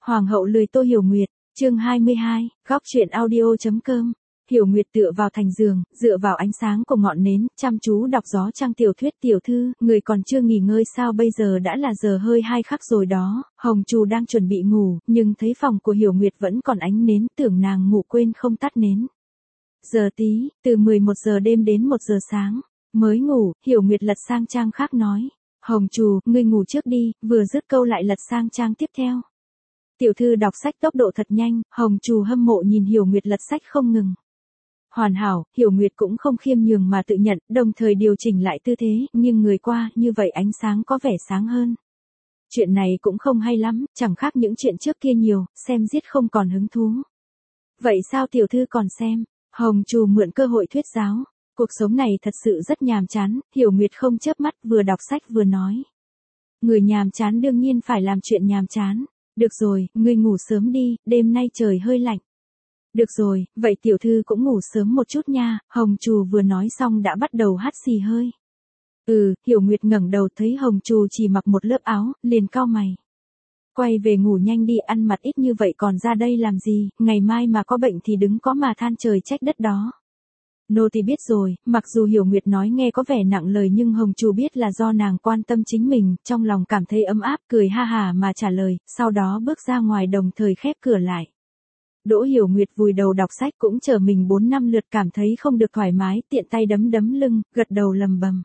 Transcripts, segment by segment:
Hoàng hậu lười Tô Hiểu Nguyệt, chương 22, góc truyện audio.com. Hiểu Nguyệt tựa vào thành giường, dựa vào ánh sáng của ngọn nến, chăm chú đọc gió trang tiểu thuyết. Tiểu thư, người còn chưa nghỉ ngơi sao? Bây giờ đã là giờ hơi 2 khắc rồi đó. Hồng Trù đang chuẩn bị ngủ, nhưng thấy phòng của Hiểu Nguyệt vẫn còn ánh nến, tưởng nàng ngủ quên không tắt nến. Giờ tí, từ 11 giờ đêm đến 1 giờ sáng, mới ngủ. Hiểu Nguyệt lật sang trang khác nói, Hồng Trù, ngươi ngủ trước đi. Vừa dứt câu lại lật sang trang tiếp theo. Tiểu thư đọc sách tốc độ thật nhanh. Hồng Trù hâm mộ nhìn Hiểu Nguyệt lật sách không ngừng. Hoàn hảo, Hiểu Nguyệt cũng không khiêm nhường mà tự nhận, đồng thời điều chỉnh lại tư thế, nhưng người qua, như vậy ánh sáng có vẻ sáng hơn. Chuyện này cũng không hay lắm, chẳng khác những chuyện trước kia nhiều, xem giết không còn hứng thú. Vậy sao tiểu thư còn xem? Hồng Trù mượn cơ hội thuyết giáo. Cuộc sống này thật sự rất nhàm chán. Hiểu Nguyệt không chớp mắt, vừa đọc sách vừa nói. Người nhàm chán đương nhiên phải làm chuyện nhàm chán. Được rồi, ngươi ngủ sớm đi, đêm nay trời hơi lạnh. Được rồi, vậy tiểu thư cũng ngủ sớm một chút nha. Hồng Trù vừa nói xong đã bắt đầu hắt xì hơi. Hiểu Nguyệt ngẩng đầu thấy Hồng Trù chỉ mặc một lớp áo, liền cau mày. Quay về ngủ nhanh đi, ăn mặc ít như vậy còn ra đây làm gì, ngày mai mà có bệnh thì đứng có mà than trời trách đất đó. Nô tỳ biết rồi. Mặc dù Hiểu Nguyệt nói nghe có vẻ nặng lời nhưng Hồng Trù biết là do nàng quan tâm chính mình, trong lòng cảm thấy ấm áp, cười ha hà mà trả lời, sau đó bước ra ngoài đồng thời khép cửa lại. Đỗ Hiểu Nguyệt vùi đầu đọc sách cũng chờ mình 4-5 lượt cảm thấy không được thoải mái, tiện tay đấm lưng, gật đầu lầm bầm.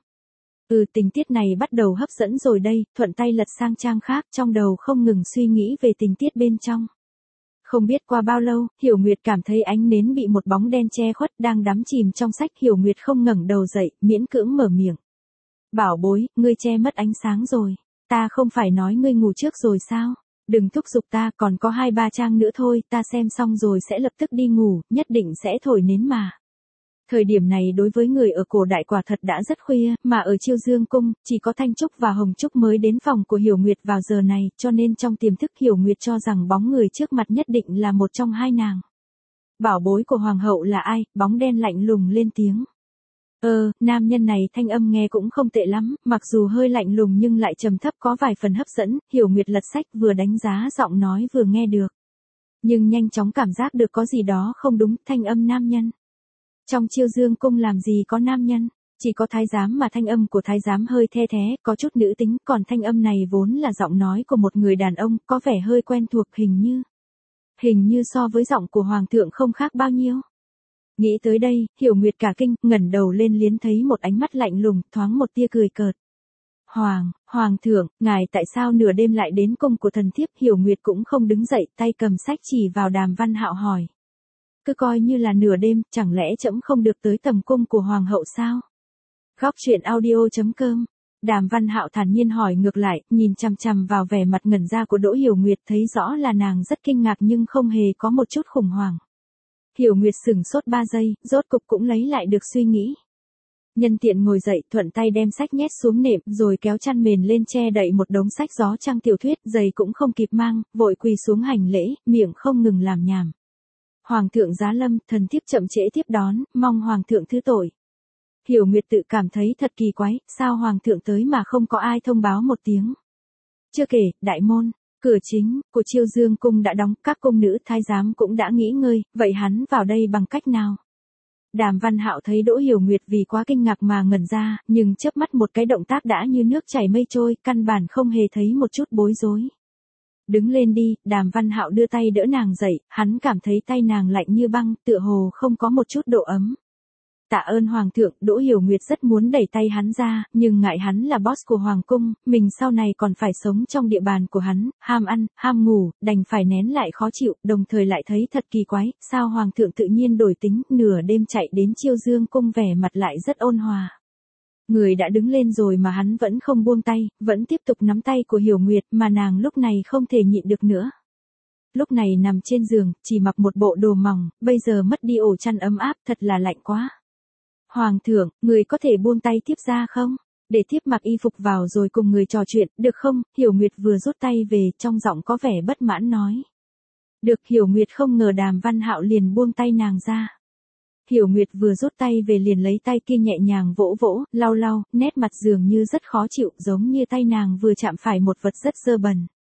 Tình tiết này bắt đầu hấp dẫn rồi đây, thuận tay lật sang trang khác, trong đầu không ngừng suy nghĩ về tình tiết bên trong. Không biết qua bao lâu, Hiểu Nguyệt cảm thấy ánh nến bị một bóng đen che khuất, đang đắm chìm trong sách. Hiểu Nguyệt không ngẩng đầu dậy, miễn cưỡng mở miệng. Bảo bối, ngươi che mất ánh sáng rồi. Ta không phải nói ngươi ngủ trước rồi sao? Đừng thúc giục ta, còn có 2-3 trang nữa thôi, ta xem xong rồi sẽ lập tức đi ngủ, nhất định sẽ thổi nến mà. Thời điểm này đối với người ở cổ đại quả thật đã rất khuya, mà ở Chiêu Dương cung, chỉ có Thanh Trúc và Hồng Trúc mới đến phòng của Hiểu Nguyệt vào giờ này, cho nên trong tiềm thức Hiểu Nguyệt cho rằng bóng người trước mặt nhất định là một trong hai nàng. Bảo bối của Hoàng hậu là ai? Bóng đen lạnh lùng lên tiếng. Nam nhân này thanh âm nghe cũng không tệ lắm, mặc dù hơi lạnh lùng nhưng lại trầm thấp có vài phần hấp dẫn. Hiểu Nguyệt lật sách vừa đánh giá giọng nói vừa nghe được. Nhưng nhanh chóng cảm giác được có gì đó không đúng, thanh âm nam nhân. Trong Chiêu Dương cung làm gì có nam nhân, chỉ có thái giám mà thanh âm của thái giám hơi the thé, có chút nữ tính, còn thanh âm này vốn là giọng nói của một người đàn ông, có vẻ hơi quen thuộc, hình như so với giọng của hoàng thượng không khác bao nhiêu. Nghĩ tới đây, Hiểu Nguyệt cả kinh, ngẩng đầu lên liến thấy một ánh mắt lạnh lùng, thoáng một tia cười cợt. Hoàng thượng, ngài tại sao nửa đêm lại đến cung của thần thiếp? Hiểu Nguyệt cũng không đứng dậy, tay cầm sách chỉ vào Đàm Văn Hạo hỏi. Cứ coi như là nửa đêm, chẳng lẽ trẫm không được tới tầm cung của hoàng hậu sao? Góc truyện audio.com. Đàm Văn Hạo thản nhiên hỏi ngược lại, nhìn chằm chằm vào vẻ mặt ngẩn ra của Đỗ Hiểu Nguyệt, thấy rõ là nàng rất kinh ngạc nhưng không hề có một chút khủng hoảng. Hiểu Nguyệt sửng sốt 3 giây, rốt cục cũng lấy lại được suy nghĩ. Nhân tiện ngồi dậy, thuận tay đem sách nhét xuống nệm, rồi kéo chăn mền lên che đậy một đống sách gió trang tiểu thuyết, giày cũng không kịp mang, vội quỳ xuống hành lễ, miệng không ngừng làm nhảm. Hoàng thượng giá lâm, thần thiếp chậm trễ tiếp đón, mong hoàng thượng thứ tội. Hiểu Nguyệt tự cảm thấy thật kỳ quái, sao hoàng thượng tới mà không có ai thông báo một tiếng. Chưa kể, đại môn, cửa chính của Chiêu Dương cung đã đóng, các cung nữ thái giám cũng đã nghỉ ngơi, vậy hắn vào đây bằng cách nào? Đàm Văn Hạo thấy Đỗ Hiểu Nguyệt vì quá kinh ngạc mà ngẩn ra, nhưng chớp mắt một cái động tác đã như nước chảy mây trôi, căn bản không hề thấy một chút bối rối. Đứng lên đi. Đàm Văn Hạo đưa tay đỡ nàng dậy, hắn cảm thấy tay nàng lạnh như băng, tựa hồ không có một chút độ ấm. Tạ ơn hoàng thượng. Đỗ Hiểu Nguyệt rất muốn đẩy tay hắn ra, nhưng ngại hắn là boss của hoàng cung, mình sau này còn phải sống trong địa bàn của hắn, ham ăn, ham ngủ, đành phải nén lại khó chịu, đồng thời lại thấy thật kỳ quái, sao hoàng thượng tự nhiên đổi tính, nửa đêm chạy đến Chiêu Dương cung vẻ mặt lại rất ôn hòa. Người đã đứng lên rồi mà hắn vẫn không buông tay, vẫn tiếp tục nắm tay của Hiểu Nguyệt, mà nàng lúc này không thể nhịn được nữa. Lúc này nằm trên giường, chỉ mặc một bộ đồ mỏng, bây giờ mất đi ổ chăn ấm áp, thật là lạnh quá. Hoàng thượng, người có thể buông tay tiếp ra không? Để thiếp mặc y phục vào rồi cùng người trò chuyện, được không? Hiểu Nguyệt vừa rút tay về, trong giọng có vẻ bất mãn nói. Được. Hiểu Nguyệt không ngờ Đàm Văn Hạo liền buông tay nàng ra. Hiểu Nguyệt vừa rút tay về liền lấy tay kia nhẹ nhàng vỗ vỗ, lau, nét mặt dường như rất khó chịu, giống như tay nàng vừa chạm phải một vật rất dơ bẩn.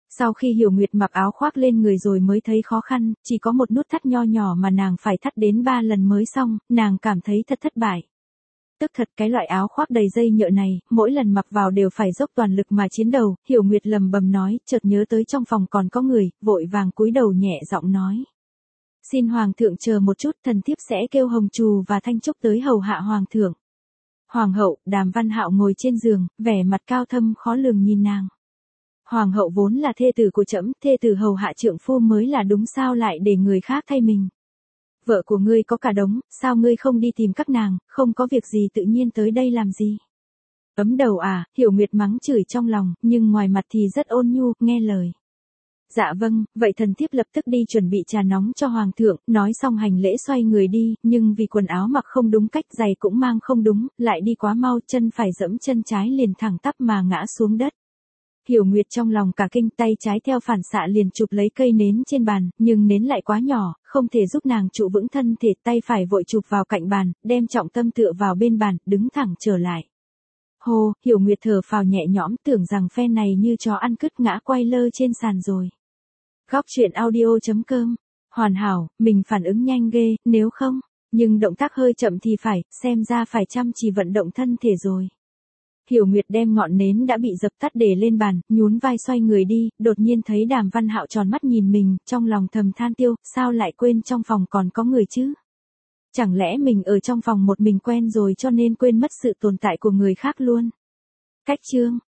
Sau khi Hiểu Nguyệt mặc áo khoác lên người rồi mới thấy khó khăn, chỉ có một nút thắt nho nhỏ mà nàng phải thắt đến 3 lần mới xong, nàng cảm thấy thật thất bại. Tức thật cái loại áo khoác đầy dây nhợ này, mỗi lần mặc vào đều phải dốc toàn lực mà chiến đấu, Hiểu Nguyệt lầm bầm nói, chợt nhớ tới trong phòng còn có người, vội vàng cúi đầu nhẹ giọng nói. Xin Hoàng thượng chờ một chút, thần thiếp sẽ kêu Hồng Trù và Thanh Trúc tới hầu hạ Hoàng thượng. Hoàng hậu, Đàm Văn Hạo ngồi trên giường, vẻ mặt cao thâm khó lường nhìn nàng. Hoàng hậu vốn là thê tử của trẫm, thê tử hầu hạ trượng phu mới là đúng, sao lại để người khác thay mình. Vợ của ngươi có cả đống, sao ngươi không đi tìm các nàng, không có việc gì tự nhiên tới đây làm gì. Ấm đầu à, Hiểu Nguyệt mắng chửi trong lòng, nhưng ngoài mặt thì rất ôn nhu, nghe lời. Dạ vâng, vậy thần thiếp lập tức đi chuẩn bị trà nóng cho Hoàng thượng, nói xong hành lễ xoay người đi, nhưng vì quần áo mặc không đúng cách, giày cũng mang không đúng, lại đi quá mau, chân phải dẫm chân trái liền thẳng tắp mà ngã xuống đất. Hiểu Nguyệt trong lòng cả kinh, tay trái theo phản xạ liền chụp lấy cây nến trên bàn, nhưng nến lại quá nhỏ, không thể giúp nàng trụ vững thân thể, tay phải vội chụp vào cạnh bàn, đem trọng tâm tựa vào bên bàn, đứng thẳng trở lại. Hô, Hiểu Nguyệt thở phào nhẹ nhõm, tưởng rằng phen này như chó ăn cứt ngã quay lơ trên sàn rồi. Góc truyện audio.com. Hoàn hảo, mình phản ứng nhanh ghê, nếu không, nhưng động tác hơi chậm thì phải, xem ra phải chăm chỉ vận động thân thể rồi. Hiểu Nguyệt đem ngọn nến đã bị dập tắt để lên bàn, nhún vai xoay người đi, đột nhiên thấy Đàm Văn Hạo tròn mắt nhìn mình, trong lòng thầm than tiêu, sao lại quên trong phòng còn có người chứ? Chẳng lẽ mình ở trong phòng một mình quen rồi cho nên quên mất sự tồn tại của người khác luôn? Cách chương